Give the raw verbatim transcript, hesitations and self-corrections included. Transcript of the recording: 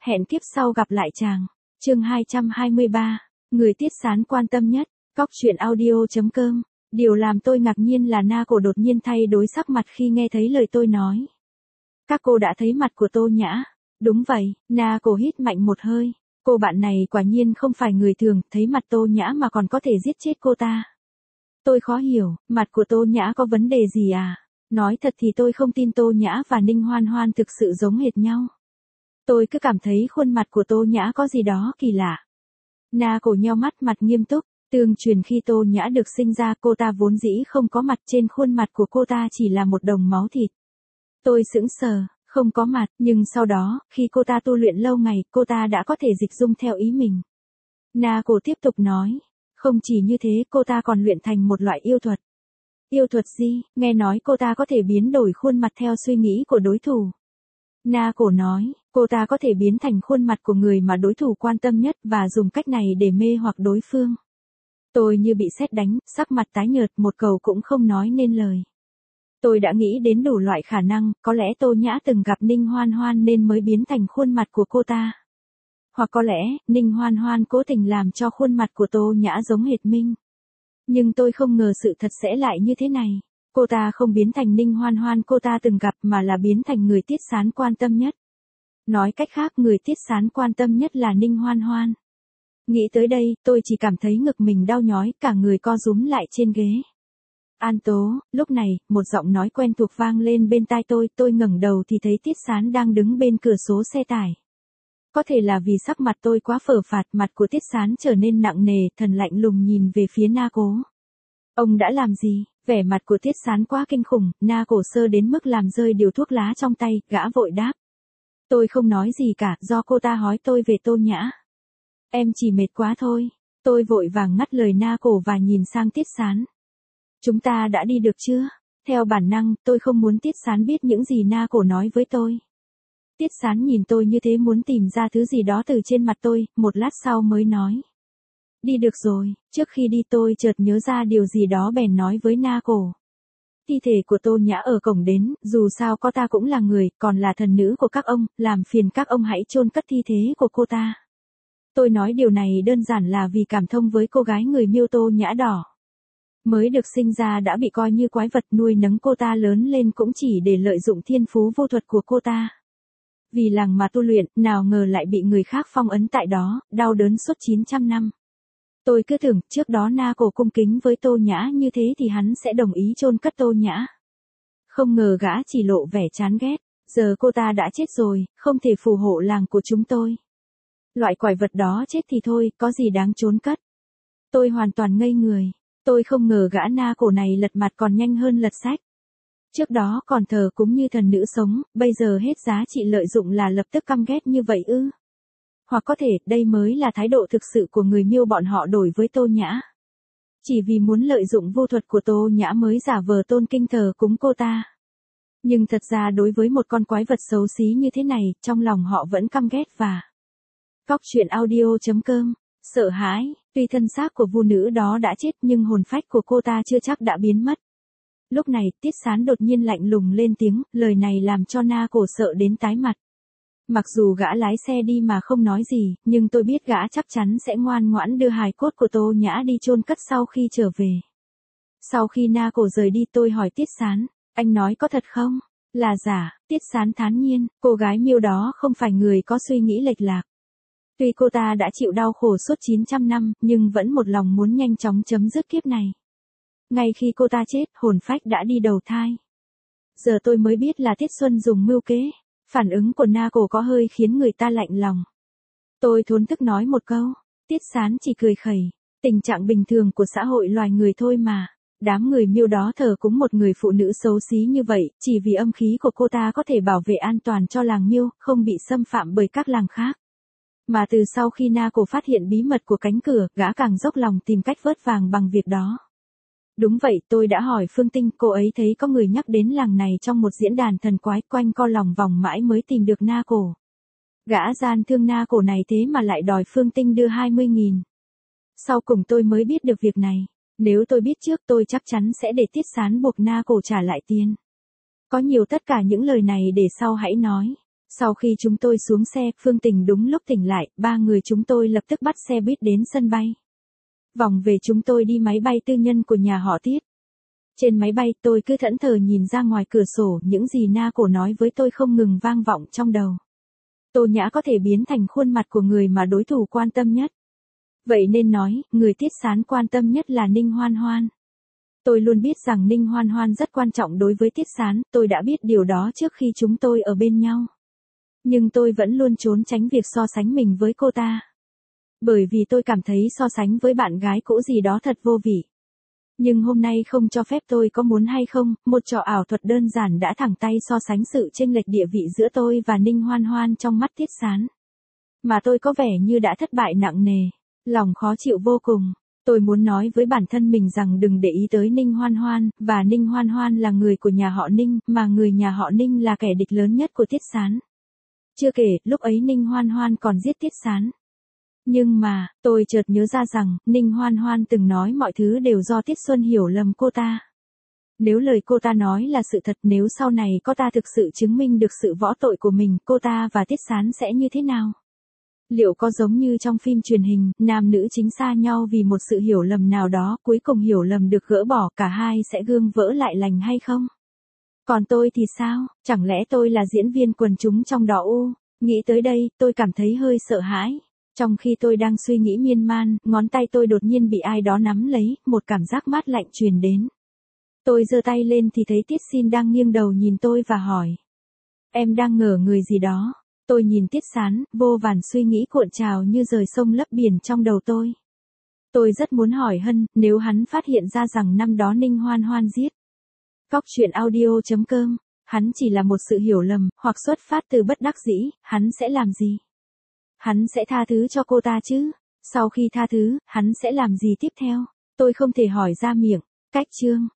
Hẹn kiếp sau gặp lại chàng. Chương hai trăm hai mươi ba. Người Tiết Sán quan tâm nhất. Cóc truyện audio chấm com. Điều làm tôi ngạc nhiên là Na Cổ đột nhiên thay đổi sắc mặt khi nghe thấy lời tôi nói. Các cô đã thấy mặt của Tô Nhã. Đúng vậy, Na Cổ hít mạnh một hơi. Cô bạn này quả nhiên không phải người thường, thấy mặt Tô Nhã mà còn có thể giết chết cô ta. Tôi khó hiểu, mặt của Tô Nhã có vấn đề gì à? Nói thật thì tôi không tin Tô Nhã và Ninh Hoan Hoan thực sự giống hệt nhau. Tôi cứ cảm thấy khuôn mặt của Tô Nhã có gì đó kỳ lạ. Na Cổ nheo mắt, mặt nghiêm túc. Tương truyền khi Tô Nhã được sinh ra, cô ta vốn dĩ không có mặt, trên khuôn mặt của cô ta chỉ là một đống máu thịt. Tôi sững sờ, không có mặt, nhưng sau đó, khi cô ta tu luyện lâu ngày, cô ta đã có thể dịch dung theo ý mình. Na Cổ tiếp tục nói, không chỉ như thế, cô ta còn luyện thành một loại yêu thuật. Yêu thuật gì? Nghe nói cô ta có thể biến đổi khuôn mặt theo suy nghĩ của đối thủ. Na Cổ nói, cô ta có thể biến thành khuôn mặt của người mà đối thủ quan tâm nhất và dùng cách này để mê hoặc đối phương. Tôi như bị sét đánh, sắc mặt tái nhợt, một câu cũng không nói nên lời. Tôi đã nghĩ đến đủ loại khả năng, có lẽ Tô Nhã từng gặp Ninh Hoan Hoan nên mới biến thành khuôn mặt của cô ta. Hoặc có lẽ, Ninh Hoan Hoan cố tình làm cho khuôn mặt của Tô Nhã giống hệt Minh. Nhưng tôi không ngờ sự thật sẽ lại như thế này. Cô ta không biến thành Ninh Hoan Hoan cô ta từng gặp mà là biến thành người Tiết Sán quan tâm nhất. Nói cách khác, người Tiết Sán quan tâm nhất là Ninh Hoan Hoan. Nghĩ tới đây, tôi chỉ cảm thấy ngực mình đau nhói, cả người co rúm lại trên ghế. An Tố, lúc này, một giọng nói quen thuộc vang lên bên tai tôi, tôi ngẩng đầu thì thấy Tiết Sán đang đứng bên cửa sổ xe tải. Có thể là vì sắc mặt tôi quá phờ phạt, mặt của Tiết Sán trở nên nặng nề, thần lạnh lùng nhìn về phía Na Cổ. Ông đã làm gì? Vẻ mặt của Tiết Sán quá kinh khủng, Na Cổ sơ đến mức làm rơi điều thuốc lá trong tay, gã vội đáp. Tôi không nói gì cả, do cô ta hỏi tôi về Tô Nhã. Em chỉ mệt quá thôi. Tôi vội vàng ngắt lời Na Cổ và nhìn sang Tiết Sán. Chúng ta đã đi được chưa? Theo bản năng, tôi không muốn Tiết Sán biết những gì Na Cổ nói với tôi. Tiết Sán nhìn tôi như thế muốn tìm ra thứ gì đó từ trên mặt tôi, một lát sau mới nói. Đi được rồi, trước khi đi tôi chợt nhớ ra điều gì đó bèn nói với Na Cổ. Thi thể của Tô Nhã ở cổng đến, dù sao cô ta cũng là người, còn là thần nữ của các ông, làm phiền các ông hãy chôn cất thi thể của cô ta. Tôi nói điều này đơn giản là vì cảm thông với cô gái người Miêu Tô Nhã đỏ. Mới được sinh ra đã bị coi như quái vật, nuôi nấng cô ta lớn lên cũng chỉ để lợi dụng thiên phú vô thuật của cô ta. Vì làng mà tu luyện, nào ngờ lại bị người khác phong ấn tại đó, đau đớn suốt chín trăm năm. Tôi cứ tưởng, trước đó Na Cổ cung kính với Tô Nhã như thế thì hắn sẽ đồng ý chôn cất Tô Nhã. Không ngờ gã chỉ lộ vẻ chán ghét, giờ cô ta đã chết rồi, không thể phù hộ làng của chúng tôi. Loại quái vật đó chết thì thôi, có gì đáng chôn cất. Tôi hoàn toàn ngây người, tôi không ngờ gã Na Cổ này lật mặt còn nhanh hơn lật sách. Trước đó còn thờ cúng như thần nữ sống, bây giờ hết giá trị lợi dụng là lập tức căm ghét như vậy ư? Hoặc có thể, đây mới là thái độ thực sự của người Miêu bọn họ đối với Tô Nhã. Chỉ vì muốn lợi dụng vô thuật của Tô Nhã mới giả vờ tôn kinh thờ cúng cô ta. Nhưng thật ra đối với một con quái vật xấu xí như thế này, trong lòng họ vẫn căm ghét và... Cóc truyện audio chấm com. Sợ hãi, tuy thân xác của vu nữ đó đã chết nhưng hồn phách của cô ta chưa chắc đã biến mất. Lúc này, Tiết Sán đột nhiên lạnh lùng lên tiếng, lời này làm cho Na Cổ sợ đến tái mặt. Mặc dù gã lái xe đi mà không nói gì, nhưng tôi biết gã chắc chắn sẽ ngoan ngoãn đưa hài cốt của Tô Nhã đi chôn cất sau khi trở về. Sau khi Na Cổ rời đi tôi hỏi Tiết Sán, anh nói có thật không? Là giả, Tiết Sán thản nhiên, cô gái Miêu đó không phải người có suy nghĩ lệch lạc. Tuy cô ta đã chịu đau khổ suốt chín trăm năm, nhưng vẫn một lòng muốn nhanh chóng chấm dứt kiếp này. Ngay khi cô ta chết, hồn phách đã đi đầu thai. Giờ tôi mới biết là Tiết Xuân dùng mưu kế. Phản ứng của Na Cổ có hơi khiến người ta lạnh lòng. Tôi thốn thức nói một câu, Tiết Sán chỉ cười khẩy, tình trạng bình thường của xã hội loài người thôi mà. Đám người Miêu đó thờ cúng một người phụ nữ xấu xí như vậy, chỉ vì âm khí của cô ta có thể bảo vệ an toàn cho làng Miêu, không bị xâm phạm bởi các làng khác. Mà từ sau khi Na Cổ phát hiện bí mật của cánh cửa, gã càng dốc lòng tìm cách vớt vàng bằng việc đó. Đúng vậy, tôi đã hỏi Phương Tinh, cô ấy thấy có người nhắc đến làng này trong một diễn đàn thần quái, quanh co lòng vòng mãi mới tìm được Na Cổ. Gã gian thương Na Cổ này thế mà lại đòi Phương Tinh đưa hai mươi nghìn. Sau cùng tôi mới biết được việc này. Nếu tôi biết trước tôi chắc chắn sẽ để Tiết Sán buộc Na Cổ trả lại tiền. Có nhiều tất cả những lời này để sau hãy nói. Sau khi chúng tôi xuống xe, Phương Tình đúng lúc tỉnh lại, ba người chúng tôi lập tức bắt xe buýt đến sân bay. Vòng về chúng tôi đi máy bay tư nhân của nhà họ Tiết. Trên máy bay tôi cứ thẫn thờ nhìn ra ngoài cửa sổ, những gì Na Cổ nói với tôi không ngừng vang vọng trong đầu. Tô Nhã có thể biến thành khuôn mặt của người mà đối thủ quan tâm nhất. Vậy nên nói, người Tiết Sán quan tâm nhất là Ninh Hoan Hoan. Tôi luôn biết rằng Ninh Hoan Hoan rất quan trọng đối với Tiết Sán, tôi đã biết điều đó trước khi chúng tôi ở bên nhau. Nhưng tôi vẫn luôn trốn tránh việc so sánh mình với cô ta. Bởi vì tôi cảm thấy so sánh với bạn gái cũ gì đó thật vô vị. Nhưng hôm nay không cho phép tôi có muốn hay không, một trò ảo thuật đơn giản đã thẳng tay so sánh sự chênh lệch địa vị giữa tôi và Ninh Hoan Hoan trong mắt Tiết Sán. Mà tôi có vẻ như đã thất bại nặng nề, lòng khó chịu vô cùng. Tôi muốn nói với bản thân mình rằng đừng để ý tới Ninh Hoan Hoan, và Ninh Hoan Hoan là người của nhà họ Ninh, mà người nhà họ Ninh là kẻ địch lớn nhất của Tiết Sán. Chưa kể, lúc ấy Ninh Hoan Hoan còn giết Tiết Sán. Nhưng mà, tôi chợt nhớ ra rằng, Ninh Hoan Hoan từng nói mọi thứ đều do Tiết Xuân hiểu lầm cô ta. Nếu lời cô ta nói là sự thật, nếu sau này cô ta thực sự chứng minh được sự võ tội của mình, cô ta và Tiết Sán sẽ như thế nào? Liệu có giống như trong phim truyền hình, nam nữ chính xa nhau vì một sự hiểu lầm nào đó, cuối cùng hiểu lầm được gỡ bỏ, cả hai sẽ gương vỡ lại lành hay không? Còn tôi thì sao, chẳng lẽ tôi là diễn viên quần chúng trong đó u? Nghĩ tới đây, tôi cảm thấy hơi sợ hãi. Trong khi tôi đang suy nghĩ miên man, ngón tay tôi đột nhiên bị ai đó nắm lấy, một cảm giác mát lạnh truyền đến. Tôi giơ tay lên thì thấy Tiết Xin đang nghiêng đầu nhìn tôi và hỏi. Em đang ngờ người gì đó? Tôi nhìn Tiết Sán, vô vàn suy nghĩ cuộn trào như rời sông lấp biển trong đầu tôi. Tôi rất muốn hỏi Hân, nếu hắn phát hiện ra rằng năm đó Ninh Hoan Hoan giết Cóc truyện audio chấm com, hắn chỉ là một sự hiểu lầm, hoặc xuất phát từ bất đắc dĩ, hắn sẽ làm gì? Hắn sẽ tha thứ cho cô ta chứ? Sau khi tha thứ, hắn sẽ làm gì tiếp theo? Tôi không thể hỏi ra miệng. Cách chương